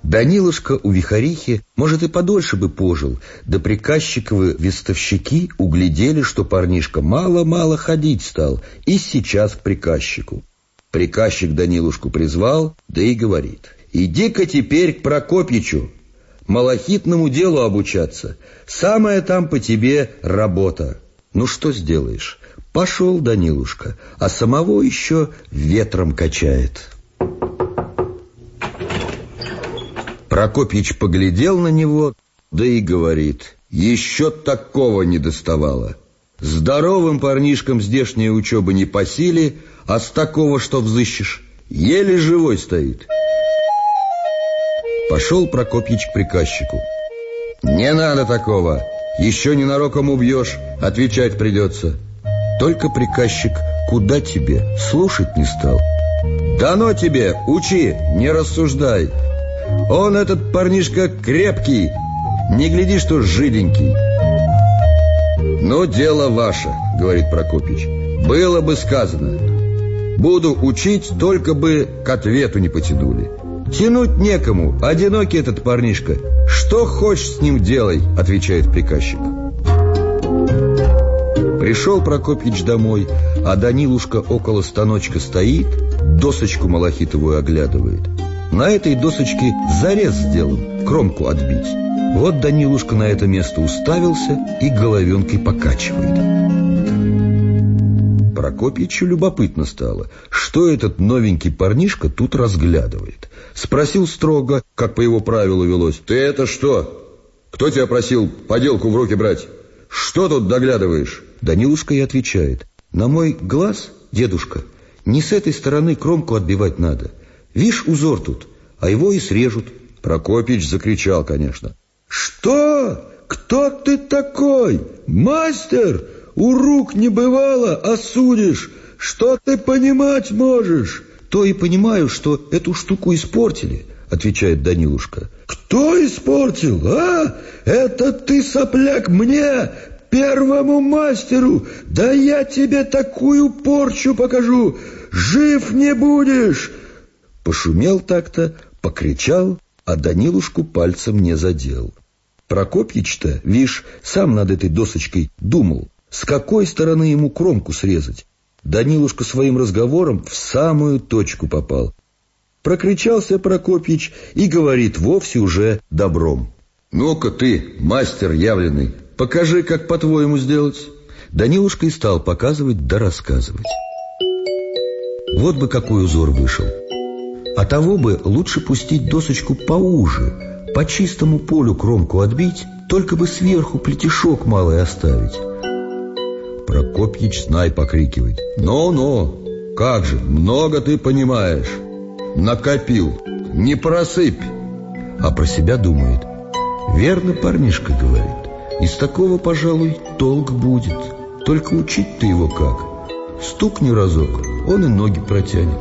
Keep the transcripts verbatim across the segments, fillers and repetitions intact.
Данилушка у Вихорихи, может, и подольше бы пожил, да приказчиковы вестовщики углядели, что парнишка мало-мало ходить стал, и сейчас к приказчику. Приказчик Данилушку призвал, да и говорит: «Иди-ка теперь к Прокопьичу, малахитному делу обучаться, самая там по тебе работа». Ну что сделаешь? Пошел Данилушка, а самого еще ветром качает. Прокопьич поглядел на него, да и говорит: «Еще такого не доставало. Здоровым парнишкам здешняя учеба не по силе, а с такого что взыщешь? Еле живой стоит». Пошел Прокопьич к приказчику. «Не надо такого, еще ненароком убьешь, отвечать придется». Только приказчик куда тебе, слушать не стал. «Дано тебе, учи, не рассуждай. Он, этот парнишка, крепкий, не гляди, что жиденький». «Ну, дело ваше, — говорит Прокопьич, — было бы сказано. Буду учить, только бы к ответу не потянули. Тянуть некому, одинокий этот парнишка. Что хочешь с ним делай, — отвечает приказчик». Пришел Прокопьич домой, а Данилушка около станочка стоит, досочку малахитовую оглядывает. На этой досочке зарез сделан, кромку отбить. Вот Данилушка на это место уставился и головенкой покачивает. Прокопьичу любопытно стало, что этот новенький парнишка тут разглядывает. Спросил строго, как по его правилу велось: «Ты это что? Кто тебя просил поделку в руки брать? Что тут доглядываешь?» Данилушка и отвечает: «На мой глаз, дедушка, не с этой стороны кромку отбивать надо. Вишь, узор тут, а его и срежут». Прокопьич закричал, конечно: «Что? Кто ты такой? Мастер? У рук не бывало, а судишь. Что ты понимать можешь?» «То и понимаю, что эту штуку испортили», — отвечает Данилушка. «Кто испортил, а? Это ты, сопляк, мне, первому мастеру? Да я тебе такую порчу покажу, жив не будешь!» Пошумел так-то, покричал, а Данилушку пальцем не задел. Прокопьич-то, вишь, сам над этой досочкой думал, с какой стороны ему кромку срезать. Данилушка своим разговором в самую точку попал. Прокричался Прокопьич и говорит вовсе уже добром: «Ну-ка ты, мастер явленный, покажи, как по-твоему сделать». Данилушка и стал показывать да рассказывать. Вот бы какой узор вышел. А того бы лучше пустить досочку поуже, по чистому полю кромку отбить, только бы сверху плетешок малый оставить. Прокопьич, знай, покрикивает: «Ну-ну, как же, много ты понимаешь. Накопил, не просыпь». А про себя думает: «Верно парнишка говорит, из такого, пожалуй, толк будет. Только учить-то его как? Стукни разок, он и ноги протянет».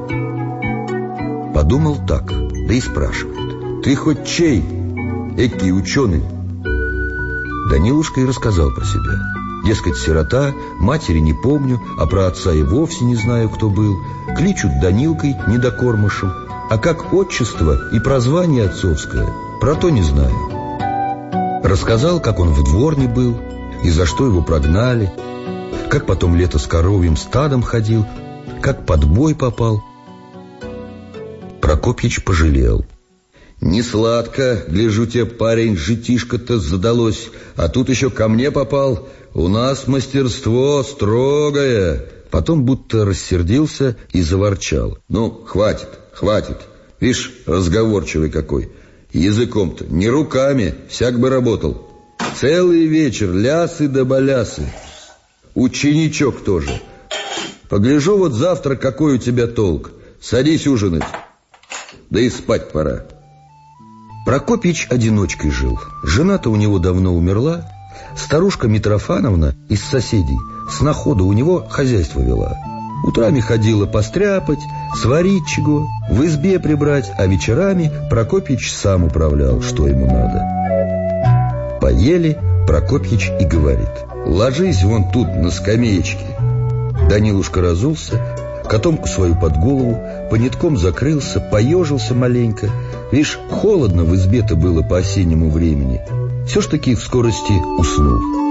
Подумал так, да и спрашивает: «Ты хоть чей? Экий ученый?» Данилушка и рассказал про себя. Дескать, сирота, матери не помню, а про отца и вовсе не знаю, кто был. Кличут Данилкой недокормышем, а как отчество и прозвание отцовское, про то не знаю. Рассказал, как он в дворне был, и за что его прогнали, как потом лето с коровьим стадом ходил, как под бой попал. Прокопьич пожалел. «Не сладко, гляжу тебе, парень, житишко-то задалось, а тут еще ко мне попал. У нас мастерство строгое». Потом будто рассердился и заворчал: «Ну, хватит, хватит. Вишь, разговорчивый какой. Языком-то, не руками, всяк бы работал. Целый вечер лясы да балясы. Ученичок тоже. Погляжу вот завтра, какой у тебя толк. Садись ужинать. Да и спать пора». Прокопьич одиночкой жил. Жена-то у него давно умерла. Старушка Митрофановна из соседей снахода у него хозяйство вела. Утрами ходила постряпать, сварить чего, в избе прибрать, а вечерами Прокопьич сам управлял, что ему надо. Поели, Прокопьич и говорит: «Ложись вон тут на скамеечке». Данилушка разулся, котом свою под голову, понитком закрылся, поежился маленько. Видишь, холодно в избе-то было по осеннему времени. Все ж таки в скорости уснул.